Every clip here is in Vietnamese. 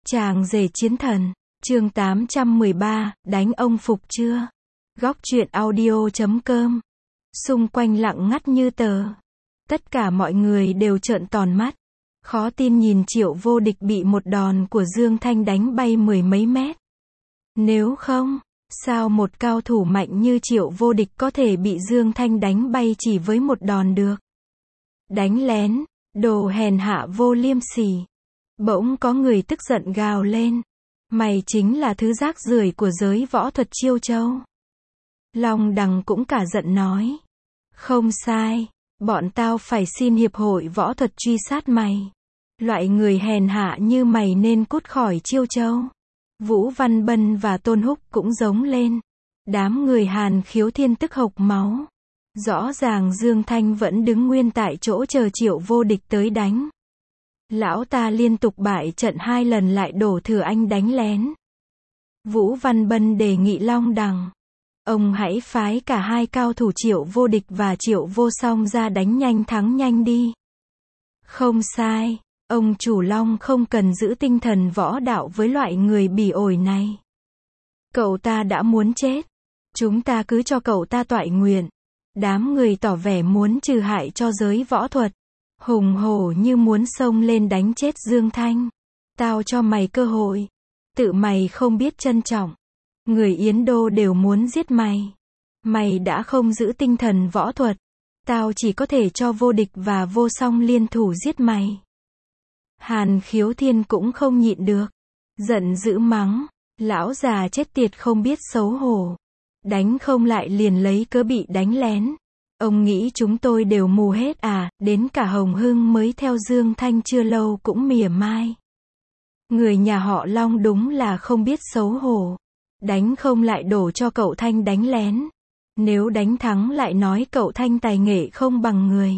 Chàng rể chiến thần, chương 813, đánh ông phục chưa? Góc truyện audio.com. Xung quanh lặng ngắt như tờ. Tất cả mọi người đều trợn tròn mắt. Khó tin nhìn Triệu Vô Địch bị một đòn của Dương Thanh đánh bay mười mấy mét. Nếu không, sao một cao thủ mạnh như Triệu Vô Địch có thể bị Dương Thanh đánh bay chỉ với một đòn được? Đánh lén, đồ hèn hạ vô liêm sỉ. Bỗng có người tức giận gào lên. Mày chính là thứ rác rưởi của giới võ thuật Chiêu Châu. Long Đằng cũng cả giận nói. Không sai, bọn tao phải xin hiệp hội võ thuật truy sát mày. Loại người hèn hạ như mày nên cút khỏi Chiêu Châu. Vũ Văn Bân và Tôn Húc cũng giống lên. Đám người Hàn Khiếu Thiên tức hộc máu. Rõ ràng Dương Thanh vẫn đứng nguyên tại chỗ chờ Triệu Vô Địch tới đánh. Lão ta liên tục bại trận 2 lần lại đổ thừa anh đánh lén. Vũ Văn Bân đề nghị Long Đằng. Ông hãy phái cả hai cao thủ Triệu Vô Địch và Triệu Vô Song ra đánh nhanh thắng nhanh đi. Không sai, ông chủ Long không cần giữ tinh thần võ đạo với loại người bỉ ổi này. Cậu ta đã muốn chết. Chúng ta cứ cho cậu ta toại nguyện. Đám người tỏ vẻ muốn trừ hại cho giới võ thuật. Hùng hổ như muốn xông lên đánh chết Dương Thanh. Tao cho mày cơ hội. Tự mày không biết trân trọng. Người Yến Đô đều muốn giết mày. Mày đã không giữ tinh thần võ thuật. Tao chỉ có thể cho Vô Địch và Vô Song liên thủ giết mày. Hàn Khiếu Thiên cũng không nhịn được. Giận dữ mắng. Lão già chết tiệt không biết xấu hổ. Đánh không lại liền lấy cớ bị đánh lén. Ông nghĩ chúng tôi đều mù hết à, đến cả Hồng Hưng mới theo Dương Thanh chưa lâu cũng mỉa mai. Người nhà họ Long đúng là không biết xấu hổ. Đánh không lại đổ cho cậu Thanh đánh lén. Nếu đánh thắng lại nói cậu Thanh tài nghệ không bằng người.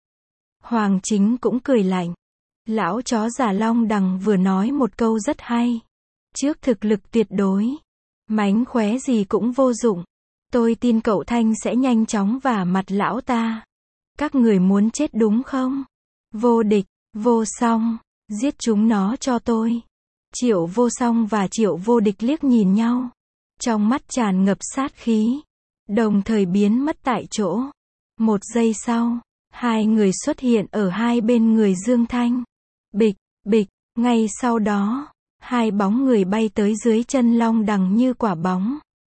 Hoàng Chính cũng cười lạnh. Lão chó già Long Đằng vừa nói một câu rất hay. Trước thực lực tuyệt đối, mánh khóe gì cũng vô dụng. Tôi tin cậu Thanh sẽ nhanh chóng vả mặt lão ta. Các người muốn chết đúng không? Vô Địch, Vô Song, giết chúng nó cho tôi. Triệu Vô Song và Triệu Vô Địch liếc nhìn nhau. Trong mắt tràn ngập sát khí. Đồng thời biến mất tại chỗ. Một giây sau, hai người xuất hiện ở hai bên người Dương Thanh. Bịch, bịch, ngay sau đó, hai bóng người bay tới dưới chân Long Đằng như quả bóng.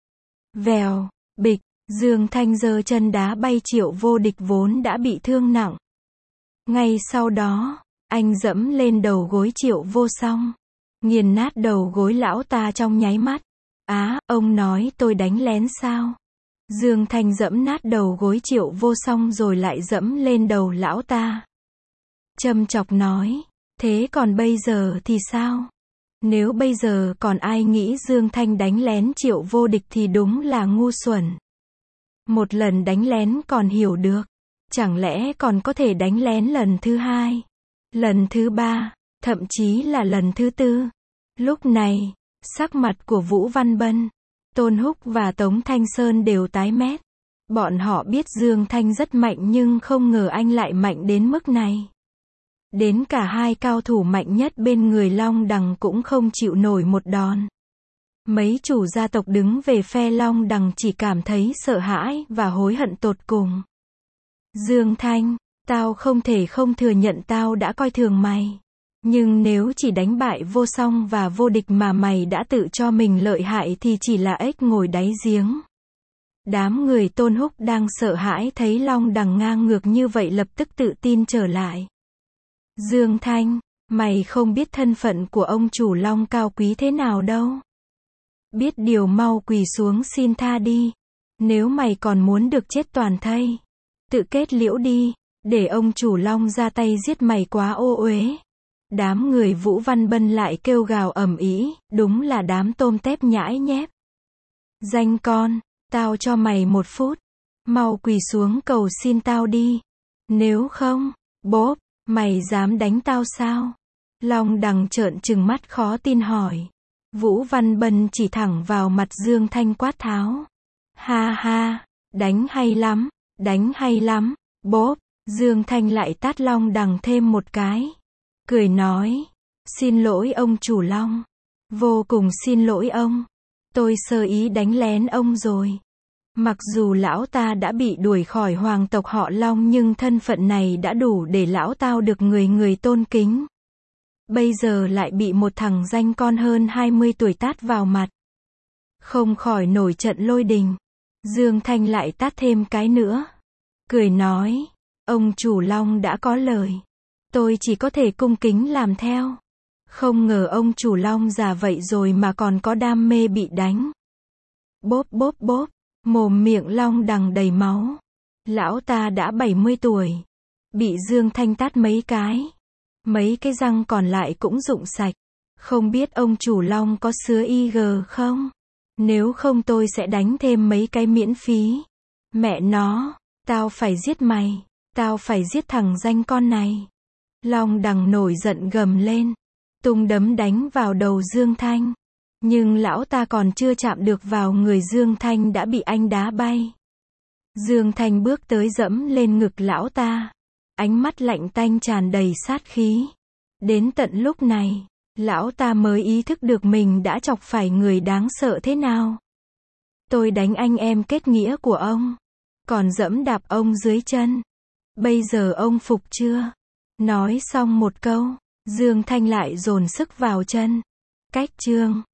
Vèo, bịch, Dương Thanh giơ chân đá bay Triệu Vô Địch vốn đã bị thương nặng. Ngay sau đó, anh dẫm lên đầu gối Triệu Vô Song. Nghiền nát đầu gối lão ta trong nháy mắt. Á, ông nói tôi đánh lén sao? Dương Thanh dẫm nát đầu gối Triệu Vô Song rồi lại dẫm lên đầu lão ta. Châm chọc nói, thế còn bây giờ thì sao? Nếu bây giờ còn ai nghĩ Dương Thanh đánh lén Triệu Vô Địch thì đúng là ngu xuẩn. Một lần đánh lén còn hiểu được. Chẳng lẽ còn có thể đánh lén lần thứ 2, lần thứ 3, thậm chí là lần thứ 4. Lúc này, sắc mặt của Vũ Văn Bân, Tôn Húc và Tống Thanh Sơn đều tái mét. Bọn họ biết Dương Thanh rất mạnh nhưng không ngờ anh lại mạnh đến mức này. Đến cả hai cao thủ mạnh nhất bên người Long Đằng cũng không chịu nổi một đòn. Mấy chủ gia tộc đứng về phe Long Đằng chỉ cảm thấy sợ hãi và hối hận tột cùng. Dương Thanh, tao không thể không thừa nhận tao đã coi thường mày. Nhưng nếu chỉ đánh bại Vô Song và Vô Địch mà mày đã tự cho mình lợi hại thì chỉ là ếch ngồi đáy giếng. Đám người Tôn Húc đang sợ hãi thấy Long Đằng ngang ngược như vậy lập tức tự tin trở lại. Dương Thanh, mày không biết thân phận của ông chủ Long cao quý thế nào đâu. Biết điều mau quỳ xuống xin tha đi. Nếu mày còn muốn được chết toàn thây, tự kết liễu đi, để ông chủ Long ra tay giết mày quá ô uế. Đám người Vũ Văn Bân lại kêu gào ầm ĩ, đúng là đám tôm tép nhãi nhép. Danh con, tao cho mày 1 phút. Mau quỳ xuống cầu xin tao đi. Nếu không, bốp, mày dám đánh tao sao? Long Đằng trợn trừng mắt khó tin hỏi. Vũ Văn Bân chỉ thẳng vào mặt Dương Thanh quát tháo. Ha ha, đánh hay lắm, đánh hay lắm, bốp. Dương Thanh lại tát Long Đằng thêm một cái. Cười nói, Xin lỗi ông chủ Long. Vô cùng xin lỗi ông. Tôi sơ ý đánh lén ông rồi. Mặc dù lão ta đã bị đuổi khỏi hoàng tộc họ Long nhưng thân phận này đã đủ để lão tao được người người tôn kính. Bây giờ lại bị một thằng danh con hơn 20 tuổi tát vào mặt. Không khỏi nổi trận lôi đình. Dương Thanh lại tát thêm cái nữa. Cười nói, ông chủ Long đã có lời. Tôi chỉ có thể cung kính làm theo. Không ngờ ông chủ Long già vậy rồi mà còn có đam mê bị đánh. Bốp bốp bốp, mồm miệng Long Đằng đầy máu. Lão ta đã 70 tuổi. Bị Dương Thanh tát mấy cái. Mấy cái răng còn lại cũng rụng sạch. Không biết ông chủ Long có sứa IG không? Nếu không tôi sẽ đánh thêm mấy cái miễn phí. Mẹ nó, tao phải giết mày. Tao phải giết thằng danh con này. Long Đằng nổi giận gầm lên. Tung đấm đánh vào đầu Dương Thanh. Nhưng lão ta còn chưa chạm được vào người Dương Thanh đã bị anh đá bay. Dương Thanh bước tới dẫm lên ngực lão ta. Ánh mắt lạnh tanh tràn đầy sát khí. Đến tận lúc này, lão ta mới ý thức được mình đã chọc phải người đáng sợ thế nào. Tôi đánh anh em kết nghĩa của ông. Còn dẫm đạp ông dưới chân. Bây giờ ông phục chưa? Nói xong một câu, Dương Thanh lại dồn sức vào chân. Cách chương